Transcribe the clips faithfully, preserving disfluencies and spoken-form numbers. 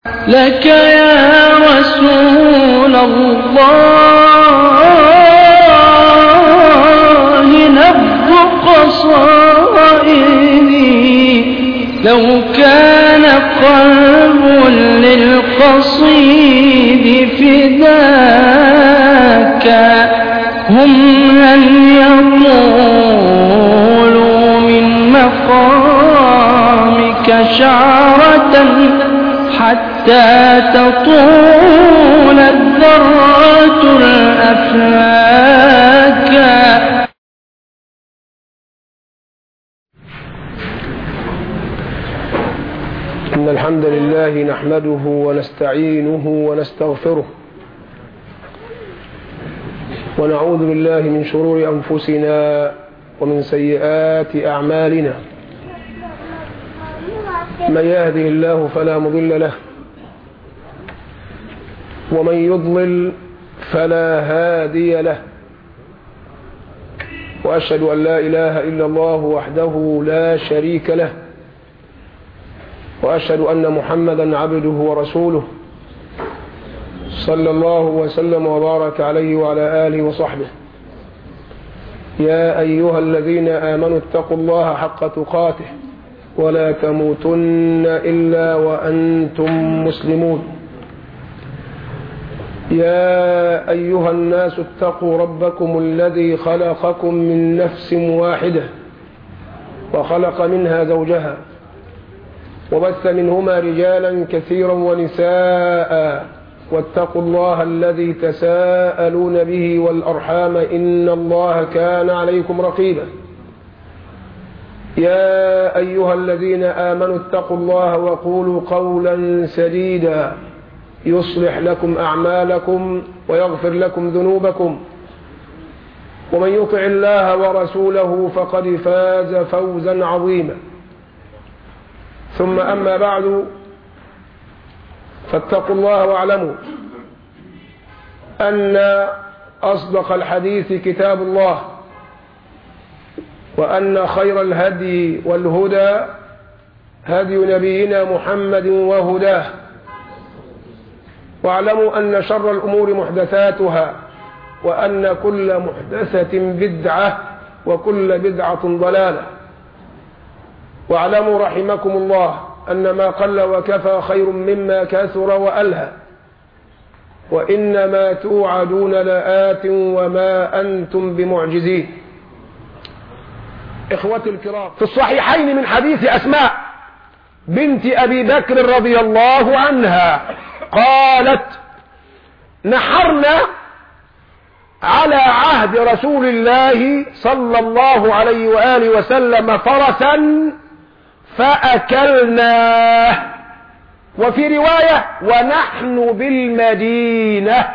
لك يا رسول الله نبض قصائدي، لو كان قلب للقصيد فداك هم لن يطولوا من مقامك شعرة حتى تطول الذرات الأفلاك. إن الحمد لله نحمده ونستعينه ونستغفره، ونعوذ بالله من شرور أنفسنا ومن سيئات أعمالنا. من يهده الله فلا مضل له، ومن يضلل فلا هادي له، وأشهد أن لا إله إلا الله وحده لا شريك له، وأشهد أن محمدا عبده ورسوله صلى الله وسلم وبارك عليه وعلى آله وصحبه. يا أيها الذين آمنوا اتقوا الله حق تقاته ولا تموتن إلا وأنتم مسلمون. يا أيها الناس اتقوا ربكم الذي خلقكم من نفس واحدة وخلق منها زوجها وبث منهما رجالا كثيرا ونساء، واتقوا الله الذي تساءلون به والأرحام إن الله كان عليكم رقيبا. يا أيها الذين آمنوا اتقوا الله وقولوا قولا سديدا يصلح لكم أعمالكم ويغفر لكم ذنوبكم، ومن يطع الله ورسوله فقد فاز فوزا عظيما. ثم أما بعد، فاتقوا الله واعلموا أن أصدق الحديث كتاب الله، وأن خير الهدي والهدى هدي نبينا محمد وهداه، واعلموا أن شر الأمور محدثاتها، وأن كل محدثة بدعة وكل بدعة ضلالة. واعلموا رحمكم الله أن ما قل وكفى خير مما كثر وألهى، وإنما توعدون لآت وما أنتم بمعجزين. إخوتي الكرام، في الصحيحين من حديث أسماء بنت أبي بكر رضي الله عنها قالت: نحرنا على عهد رسول الله صلى الله عليه وآله وسلم فرسا فأكلناه، وفي رواية ونحن بالمدينة.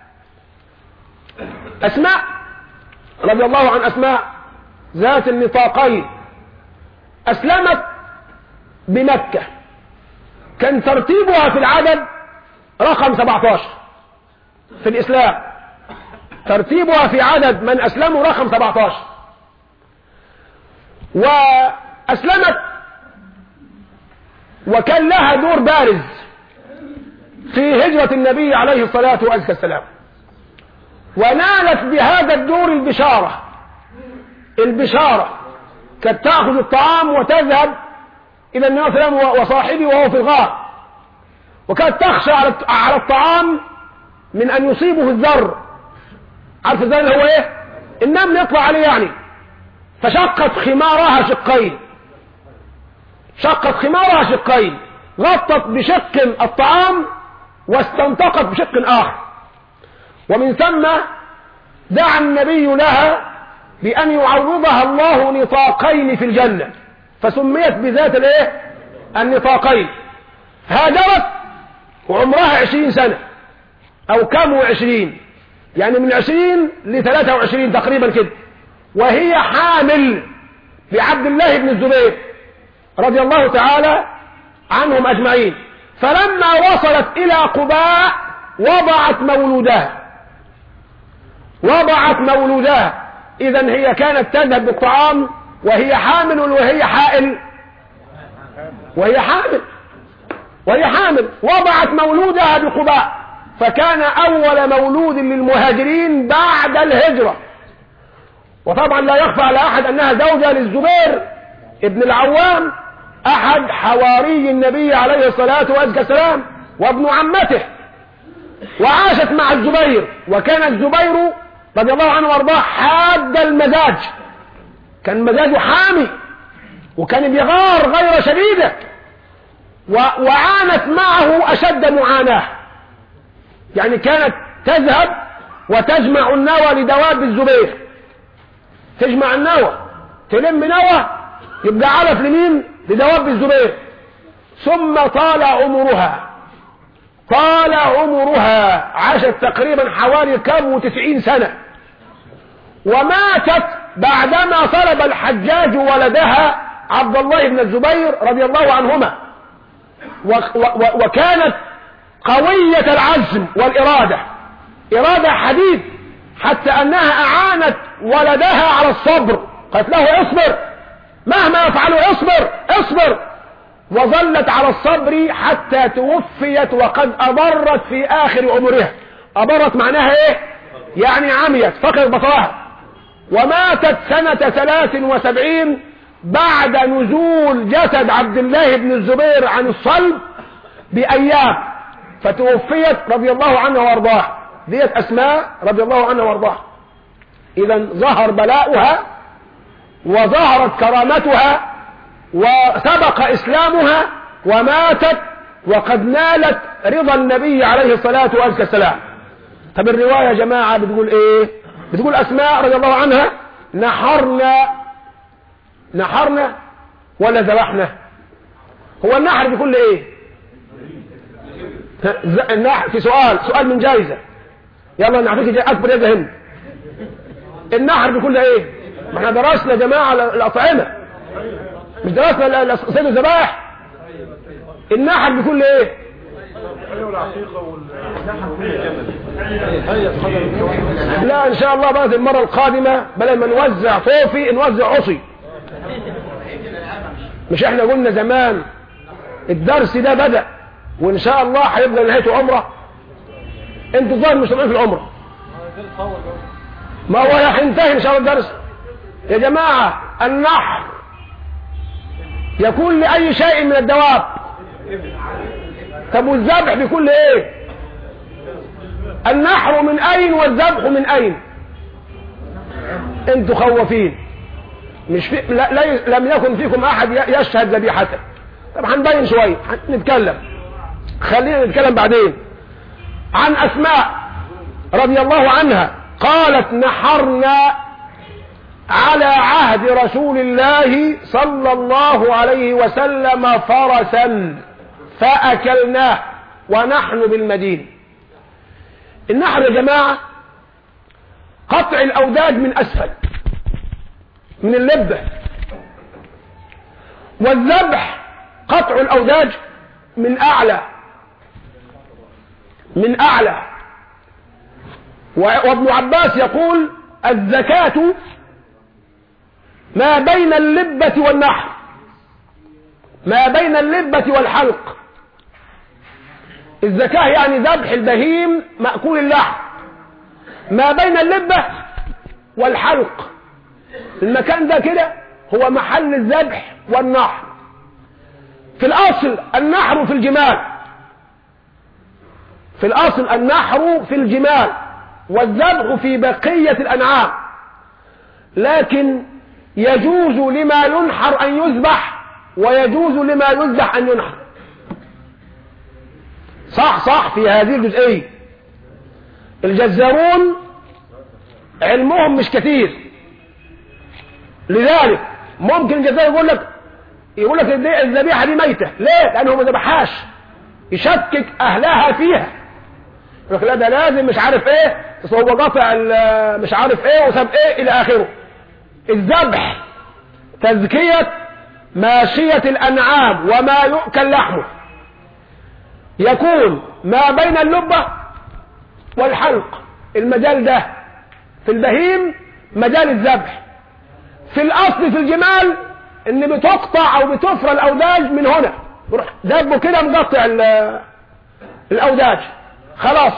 أسماء رضي الله عن أسماء ذات النطاقين أسلمت بمكة، كان ترتيبها في العدد رقم سبعة عشر في الإسلام، ترتيبها في عدد من أسلموا رقم سبعة عشر، وأسلمت وكان لها دور بارز في هجرة النبي عليه الصلاة والسلام، ونالت بهذا الدور البشارة البشارة كانت تأخذ الطعام وتذهب إلى النبي صلى الله عليه وسلم وصاحبه وهو في الغار، وكانت تخشى على الطعام من أن يصيبه الذر. عارف الذر هو إيه؟ النمل يطلع عليه يعني. فشقت خمارها شقين شقت خمارها شقين غطت بشق الطعام واستنطقت بشق آخر، ومن ثم دعا النبي لها بأن يعرضها الله نطاقين في الجنة، فسميت بذات الايه النطاقين. هاجرت وعمرها عشرين سنة أو كم وعشرين، يعني من عشرين لثلاثة وعشرين تقريبا كده، وهي حامل لعبد الله بن الزبير رضي الله تعالى عنهم أجمعين. فلما وصلت إلى قباء وضعت مولودها وضعت مولودها إذن هي كانت تذهب بالطعام وهي حامل وهي حائل وهي حامل وهي حامل، وضعت مولودها بقباء، فكان أول مولود للمهاجرين بعد الهجرة. وطبعا لا يخفى على أحد أنها زوجة للزبير ابن العوام، أحد حواري النبي عليه الصلاة والسلام وابن عمته، وعاشت مع الزبير. وكان الزبير رضي الله عنه وارضاه حاد المزاج، كان مزاجه حامي، وكان بيغار غير شديدة، وعانت معه أشد معاناة. يعني كانت تذهب وتجمع النوى لدواب الزبير، تجمع النوى، تلم نوى يبقى علف لمين؟ لدواب الزبير. ثم طال عمرها، طال عمرها، عاشت تقريبا حوالي كم وتسعين سنة، وماتت بعدما طلب الحجاج ولدها عبد الله بن الزبير رضي الله عنهما. وكانت قوية العزم والإرادة، إرادة حديد، حتى أنها أعانت ولدها على الصبر، قالت له اصبر مهما يفعله، اصبر اصبر، وظلت على الصبر حتى توفيت وقد أضرت في آخر عمرها. أضرت معناها ايه؟ يعني عميت، فقد بصرها، وماتت سنة ثلاث وسبعين بعد نزول جسد عبد الله بن الزبير عن الصلب بأيام، فتوفيت رضي الله عنها وارضاها. ديت أسماء رضي الله عنها وارضاها. إذا ظهر بلاؤها وظهرت كرامتها وسبق إسلامها، وماتت وقد نالت رضا النبي عليه الصلاة والسلام. طب الرواية يا جماعة بتقول ايه؟ بتقول أسماء رضي الله عنها نحرنا، نحرنا ولا ذبحنا؟ هو النحر بيكون ايه؟ النحر في سؤال سؤال من جايزة، يلا نعطيك أكبر يد هند. النحر بيكون ايه؟ ما احنا درسنا يا جماعة الأطعمة، مش درسنا صيد الذبائح. النحر بيكون ايه؟ لا ان شاء الله بقى المرة القادمة بدل ما نوزع طوفي نوزع عصي. مش احنا قلنا زمان الدرس ده بدأ وان شاء الله هيبقى نهايته عمره؟ انتوا ظاهر مش طالعين في العمره، ما هو هينتهي ان شاء الله الدرس. يا جماعة النحر يكون لأي شيء من الدواب. طب والذبح بيكون لإيه؟ النحر من أين والذبح من أين؟ انتوا خوفين، مش في... لا... لا... لم يكن فيكم أحد يشهد ذبيحته. طب هنبين شوية، نتكلم، خلينا نتكلم بعدين. عن أسماء رضي الله عنها قالت نحرنا على عهد رسول الله صلى الله عليه وسلم فرسا فأكلناه ونحن بالمدينة. النحر يا جماعة قطع الأوداج من أسفل من اللبة، والذبح قطع الأوداج من أعلى من أعلى. وابن عباس يقول الزكاة ما بين اللبة والنحر، ما بين اللبة والحلق. الزكاة يعني ذبح البهيم مأكول اللحم، ما بين اللبة والحلق، المكان ده كده هو محل الذبح والنحر. في الأصل النحر في الجمال، في الأصل النحر في الجمال والذبح في بقية الأنعام، لكن يجوز لما ينحر أن يذبح ويجوز لما يذبح أن ينحر. صح صح في هذه الجزئية. الجزارون علمهم مش كثير، لذلك ممكن الجزار يقول لك يقول لك الذبيحة دي ميتة، ليه؟ لأنه ما ذبحهاش، يشكك أهلها فيها، يقول لك لا ده لازم مش عارف ايه، هو قطع مش عارف ايه وساب ايه الى اخره. الذبح تزكية ماشية الأنعام وما يؤكل لحمه، يكون ما بين اللبة والحلق. المجال ده في البهيم مجال الذبح. في الأصل في الجمال ان بتقطع او بتفرى الأوداج من هنا يروح دبه كده مقطع الاوداج، خلاص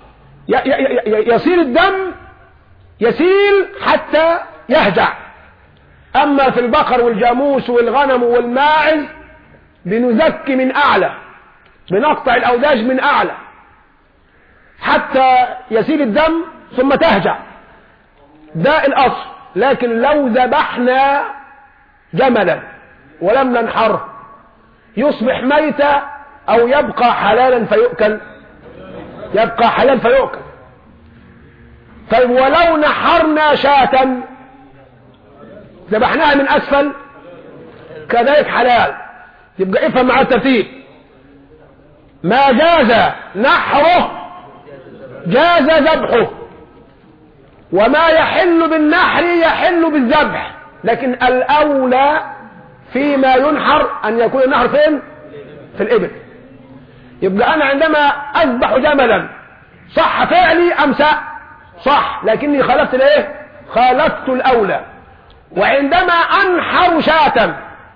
يسيل الدم، يسيل حتى يهجع. اما في البقر والجاموس والغنم والماعز بنزكي من اعلى، بنقطع الاوداج من اعلى حتى يسيل الدم ثم تهجع، ده الاصل. لكن لو ذبحنا جملا ولم ننحره يصبح ميتا او يبقى حلالا فيؤكل، يبقى حلال فيؤكل. طيب ولو نحرنا شاة ذبحناها من اسفل كذلك حلال. يبقى افهم مع الترتيب، ما جاز نحره جاز ذبحه، وما يحل بالنحر يحل بالذبح. لكن الاولى فيما ينحر ان يكون النحر فين؟ في الابل. يبقى انا عندما اذبح جملا صح فعلي ام صح، لكني خالفت الايه؟ خالفت الاولى. وعندما انحر شاة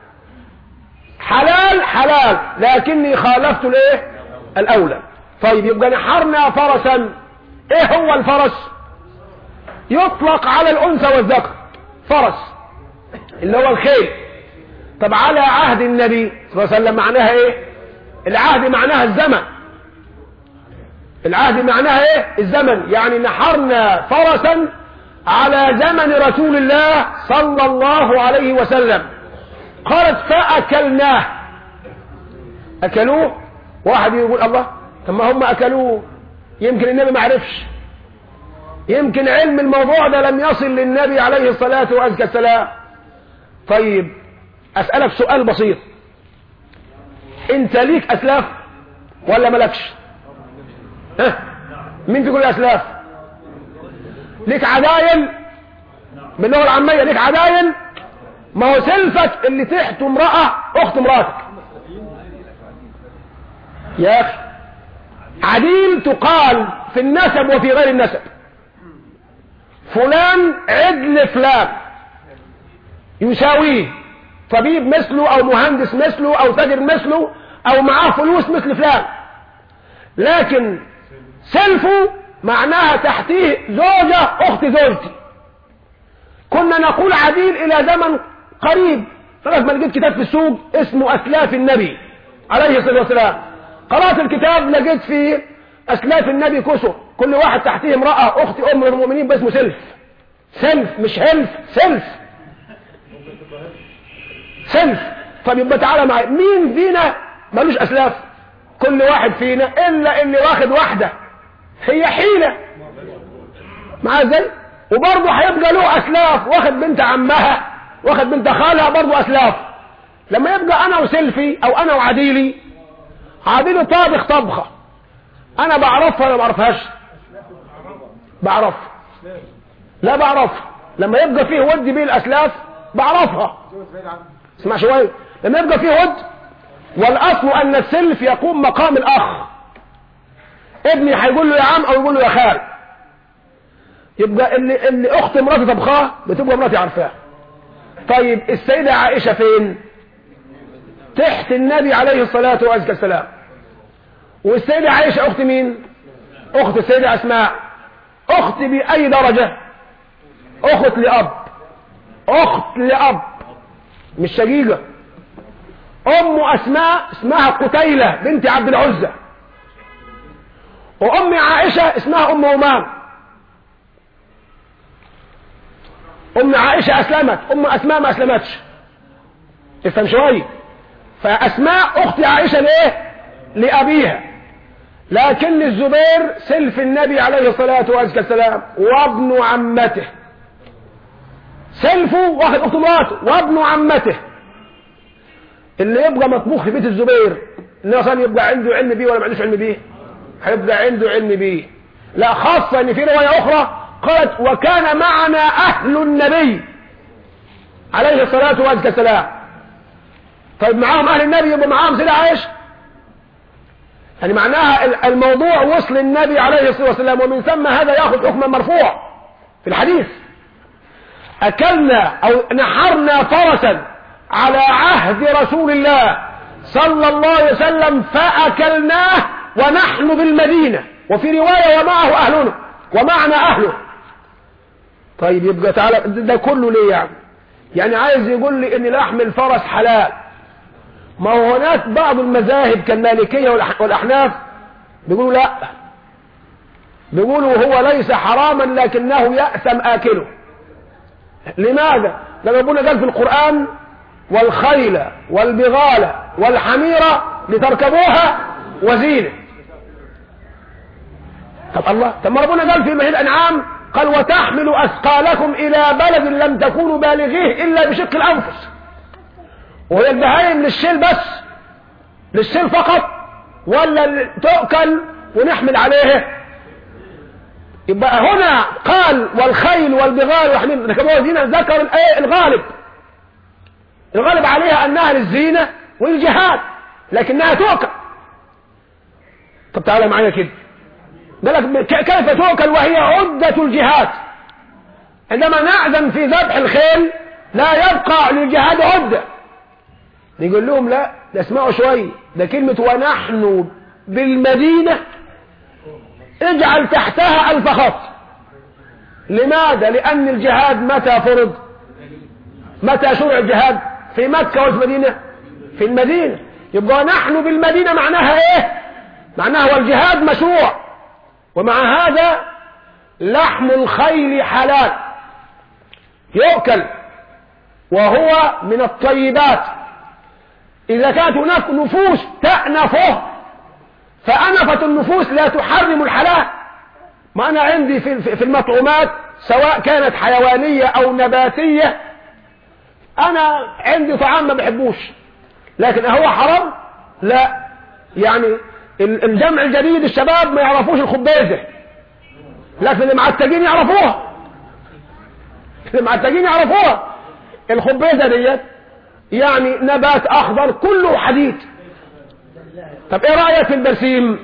حلال حلال، لكني خالفت الايه؟ الاولى. طيب يبقى نحرنا فرسا. ايه هو الفرس؟ يطلق على الانثى والذكر فرس اللي هو الخيل. طب على عهد النبي صلى الله عليه وسلم معناها ايه؟ العهد معناها الزمن، العهد معناها ايه؟ الزمن. يعني نحرنا فرسا على زمن رسول الله صلى الله عليه وسلم. قالت فأكلناه. أكلوه. واحد يقول الله طب ما هم أكلوه، يمكن النبي ما عرفش، يمكن علم الموضوع ده لم يصل للنبي عليه الصلاة والسلام. طيب أسألك سؤال بسيط، انت ليك أسلاف ولا ملكش؟ ها؟ مين تقول الأسلاف؟ ليك عدايل باللغة العامية، ليك عدايل. ما هو سلفك اللي تحت امرأة اخت امرأتك يا اخي. عديل تقال في النسب وفي غير النسب. فلان عدل فلان يساويه، طبيب مثله او مهندس مثله او تاجر مثله او معاه فلوس مثل فلان. لكن سلفه معناها تحتيه زوجة اخت زوجتي. كنا نقول عديل الى زمن قريب، لغايه ما لقيت كتاب في السوق اسمه اسلاف النبي عليه الصلاه والسلام. قرات الكتاب لقيت فيه اسلاف النبي كسر، كل واحد تحتيه امراه اخت ام المؤمنين باسمه سلف. سلف مش هلف، سلف سلف. طب يبقى تعالى معي، مين فينا ملوش اسلاف؟ كل واحد فينا الا اللي واخد واحده، هي حيله معاه ازاي؟ وبرضه هيبقى له اسلاف، واخد بنت عمها واخد بنت خالها برضه اسلاف. لما يبقى انا وسلفي او انا وعديلي، عديلي طابخ طبخه انا بعرفها ولا ما بعرفهاش؟ بعرفها. لا بعرفها. لما يبقى فيه ود بيه الاسلاف بعرفها. اسمع شويه، لما يبقى فيه ود والاصل ان السلف يقوم مقام الاخ، ابني هيقول له يا عم او يقول له يا خال، يبقى اللي, اللي اخت مراتي طبخاه بتبقى مراتي عارفاه. طيب السيدة عائشة فين؟ تحت النبي عليه الصلاة والسلام. والسيدة عائشة اخت مين؟ اخت السيدة اسماء. اخت باي درجة؟ اخت لاب، اخت لاب مش شقيقة. ام اسماء اسمها قتيلة بنت عبد العزة، وام عائشة اسمها ام امام. ام عائشة اسلمت، ام اسماء ما اسلمتش. افهم شوية. فاسماء اخت عائشة ليه؟ لابيها. لكن الزبير سلف النبي عليه الصلاة والسلام وابن عمته، سلفه واخد اخت مراته وابن عمته. اللي يبقى مطبوخ في بيت الزبير انه اصلا يبقى عنده علم بيه ولا ما عندوش علم بيه؟ هيبقى عنده علم بيه. لا، خاصة ان في رواية اخرى قالت وكان معنا اهل النبي عليه الصلاة والسلام. طيب معاهم اهل النبي يبقى معاهم سيدة عائشة. يعني معناها الموضوع وصل النبي عليه الصلاة والسلام، ومن ثم هذا ياخذ حكما مرفوع في الحديث. اكلنا او نحرنا فرسا على عهد رسول الله صلى الله عليه وسلم فأكلناه ونحن بالمدينة، وفي رواية ومعه أهلنا ومعنا أهله. طيب يبقى تعالى ده كله ليه يعني؟ يعني عايز يقول لي ان لحم الفرس حلال. ما هو هناك بعض المذاهب كالمالكية والأحناف بيقولوا لا، بيقولوا هو ليس حراما لكنه يأثم آكله. لماذا؟ لما ربنا قال في القرآن والخيل والبغال والحميرة لتركبوها وزينة. طب الله، طب ما ربنا قال في مهل الأنعام قال وتحمل أثقالكم إلى بلد لم تكونوا بالغيه إلا بشق الأنفس. وهي البهايم للشيل بس؟ للشيل فقط ولا تؤكل ونحمل عليه؟ يبقى هنا قال والخيل والبغال والحمير ركبوها زينة، ذكر الايه الغالب الغالب عليها انها للزينة والجهاد لكنها تؤكل. طب تعالى معايا كده، قالك كيف تؤكل وهي عدة الجهاد؟ عندما نعزم في ذبح الخيل لا يبقى للجهاد عدة. نقول لهم لا، ده اسمعوا شوي، ده كلمة ونحن بالمدينة اجعل تحتها ألف خط. لماذا؟ لأن الجهاد متى فرض؟ متى شرع الجهاد؟ في مكة وفي المدينة؟ في المدينة. يبقى نحن بالمدينة معناها ايه؟ معناها والجهاد مشروع. ومع هذا لحم الخيل حلال يؤكل وهو من الطيبات. إذا كانت هناك نفوس تأنفه فأنفة النفوس لا تحرم الحلال. ما أنا عندي في في المطعومات سواء كانت حيوانية أو نباتية، أنا عندي طعام ما بحبوش لكن هو حرام؟ لا. يعني الجمع الجديد الشباب ما يعرفوش الخبيزة لكن اللي معتقين يعرفوها، اللي معتقين يعرفوها. الخبيزة ديت يعني نبات أخضر كله حديد. طب ايه رأيك في البرسيم؟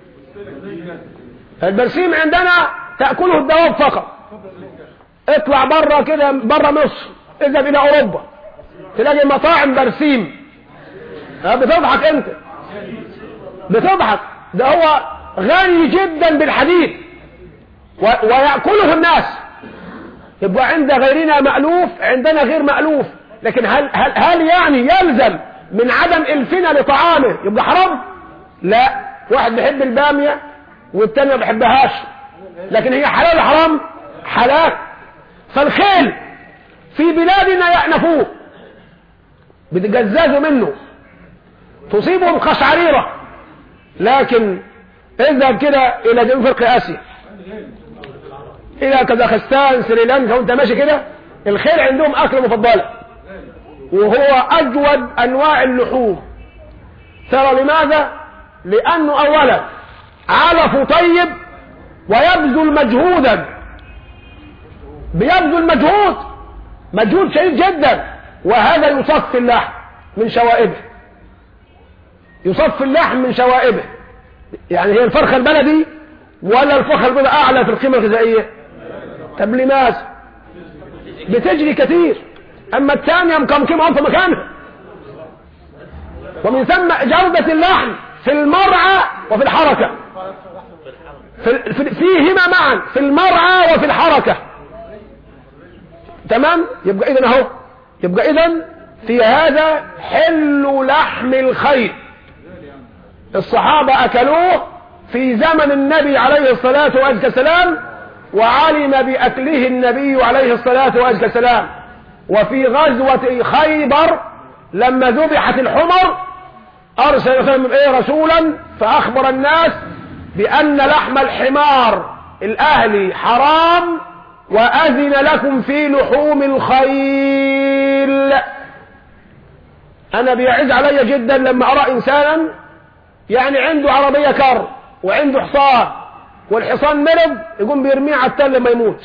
البرسيم عندنا تأكله الدواب فقط. اطلع برا كده، برا مصر، اذهب الى اوروبا تلاقي مطاعم برسيم. بتضحك انت، بتضحك. ده هو غني جدا بالحديد ويأكله الناس. يبقى عند غيرنا مألوف، عندنا غير مألوف. لكن هل, هل, هل يعني يلزم من عدم الفنا لطعامه يبقى حرام؟ لا. واحد بيحب البامية والتاني ما بيحبهاش لكن هي حلال حرام؟ حلال. فالخيل في بلادنا يأنفوه، بتجزازوا منه، تصيبهم قشعريرة. لكن اذهب كده الى جنوب افريقيا اسيا، الى كازاخستان سريلانكا وانت ماشي كده، الخيل عندهم اكل مفضله وهو اجود انواع اللحوم. ترى لماذا؟ لانه اولا علف طيب ويبذل مجهودا، بيبذل مجهود مجهود شديد جدا. وهذا يصفي اللحم من شوائبه، يصفي اللحم من شوائبه. يعني هي الفرخة البلدي ولا الفرخة البلدي اعلى في القيمة الغذائية؟ طب لماذا؟ بتجري كثير، اما الثانية مكمكمة في مكانها. ومن ثم جودة اللحم في المرعى وفي الحركة، في في فيهما معا، في المرعى وفي الحركة. تمام؟ يبقى اذن اهو، يبقى اذن في هذا حل لحم الخيل. الصحابة اكلوه في زمن النبي عليه الصلاة والسلام، وعلم بأكله النبي عليه الصلاة والسلام. وفي غزوة خيبر لما ذبحت الحمر أرسل إيه رسولا فأخبر الناس بأن لحم الحمار الأهلي حرام وأذن لكم في لحوم الخيل. أنا بيعز علي جدا لما أرى إنسانا يعني عنده عربية كار وعنده حصان والحصان مرض يقوم بيرميه على التل لما يموت.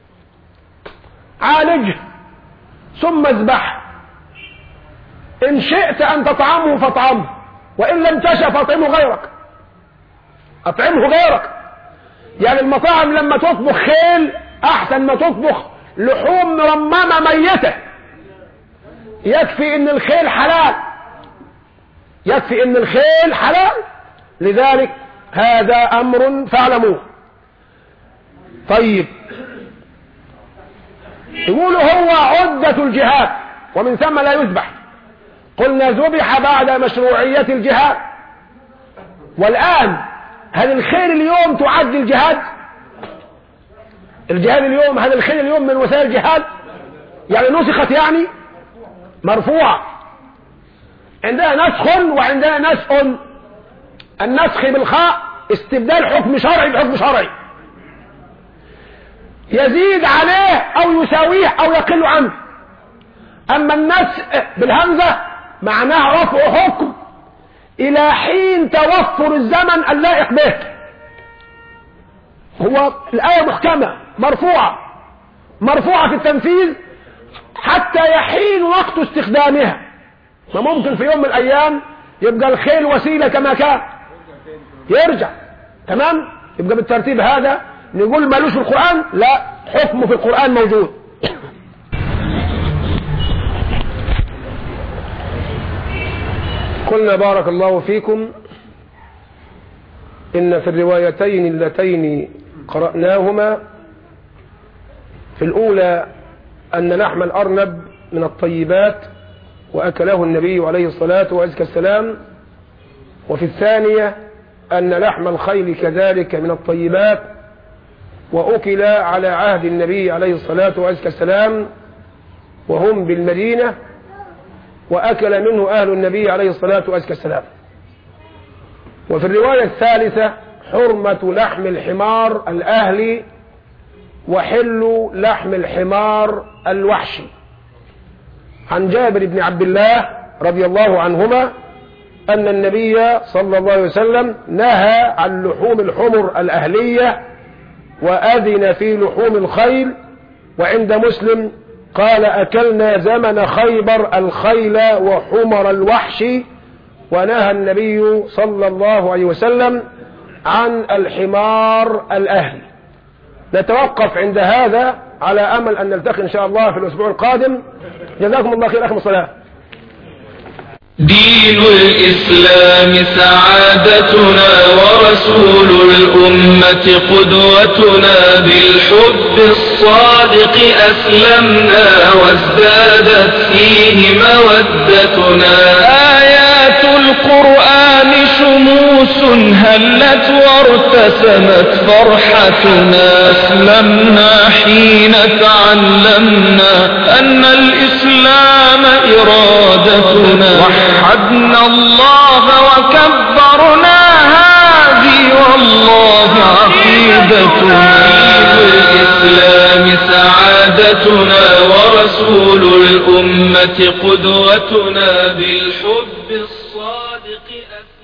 عالجه ثم اذبحه، إن شئت أن تطعمه فاطعمه، وإن لم تشأ فاطعمه غيرك، أطعمه غيرك. يعني المطاعم لما تطبخ خيل أحسن ما تطبخ لحوم مرممة ميتة. يكفي إن الخيل حلال، يكفي ان الخيل حلال، لذلك هذا امر فاعلموه. طيب يقولوا هو عدة الجهاد ومن ثم لا يذبح، قلنا ذبح بعد مشروعية الجهاد. والآن هل الخيل اليوم تعد الجهاد؟ الجهاد اليوم، هل الخيل اليوم من وسائل الجهاد؟ يعني نسخت، يعني مرفوعة. عندنا نسخ وعندنا نسخ. النسخ بالخاء استبدال حكم شرعي بحكم شرعي يزيد عليه او يساويه او يقل عنه. اما النسخ بالهمزة معناه رفع حكم الى حين توفر الزمن اللائق به. هو الآية محكمة مرفوعة مرفوعة في التنفيذ حتى يحين وقت استخدامها. ما ممكن في يوم من الايام يبقى الخيل وسيلة كما كان يرجع، تمام؟ يبقى بالترتيب هذا نقول مالوش في القرآن، لا، حكمه في القرآن موجود. قلنا بارك الله فيكم إن في الروايتين اللتين قرأناهما في الأولى أن لحم الأرنب من الطيبات وأكله النبي عليه الصلاة والسلام، وفي الثانية أن لحم الخيل كذلك من الطيبات وأكل على عهد النبي عليه الصلاة والسلام وهم بالمدينة، وأكل منه أهل النبي عليه الصلاة والسلام. وفي الرواية الثالثة حرمة لحم الحمار الأهلي وحل لحم الحمار الوحشي، عن جابر بن عبد الله رضي الله عنهما أن النبي صلى الله عليه وسلم نهى عن لحوم الحمر الأهلية وأذن في لحوم الخيل. وعند مسلم قال أكلنا زمن خيبر الخيل وحمر الوحش، ونهى النبي صلى الله عليه وسلم عن الحمار الأهلي. نتوقف عند هذا على أمل أن نلتقي إن شاء الله في الأسبوع القادم. جزاكم الله خير. أخم الصلاة. دين الإسلام سعادتنا ورسول الأمة قدوتنا، بالحب الصادق أسلمنا وازدادت فيه مودتنا. آيات القرآن شموس هلت وارتسمت فرحتنا، أسلمنا حين تعلمنا أن الإسلام إرادتنا، وحدنا الله وكبرنا هذه والله عقيدتنا. الإسلام سعادتنا ورسول الأمة قدوتنا، بالحب الصادق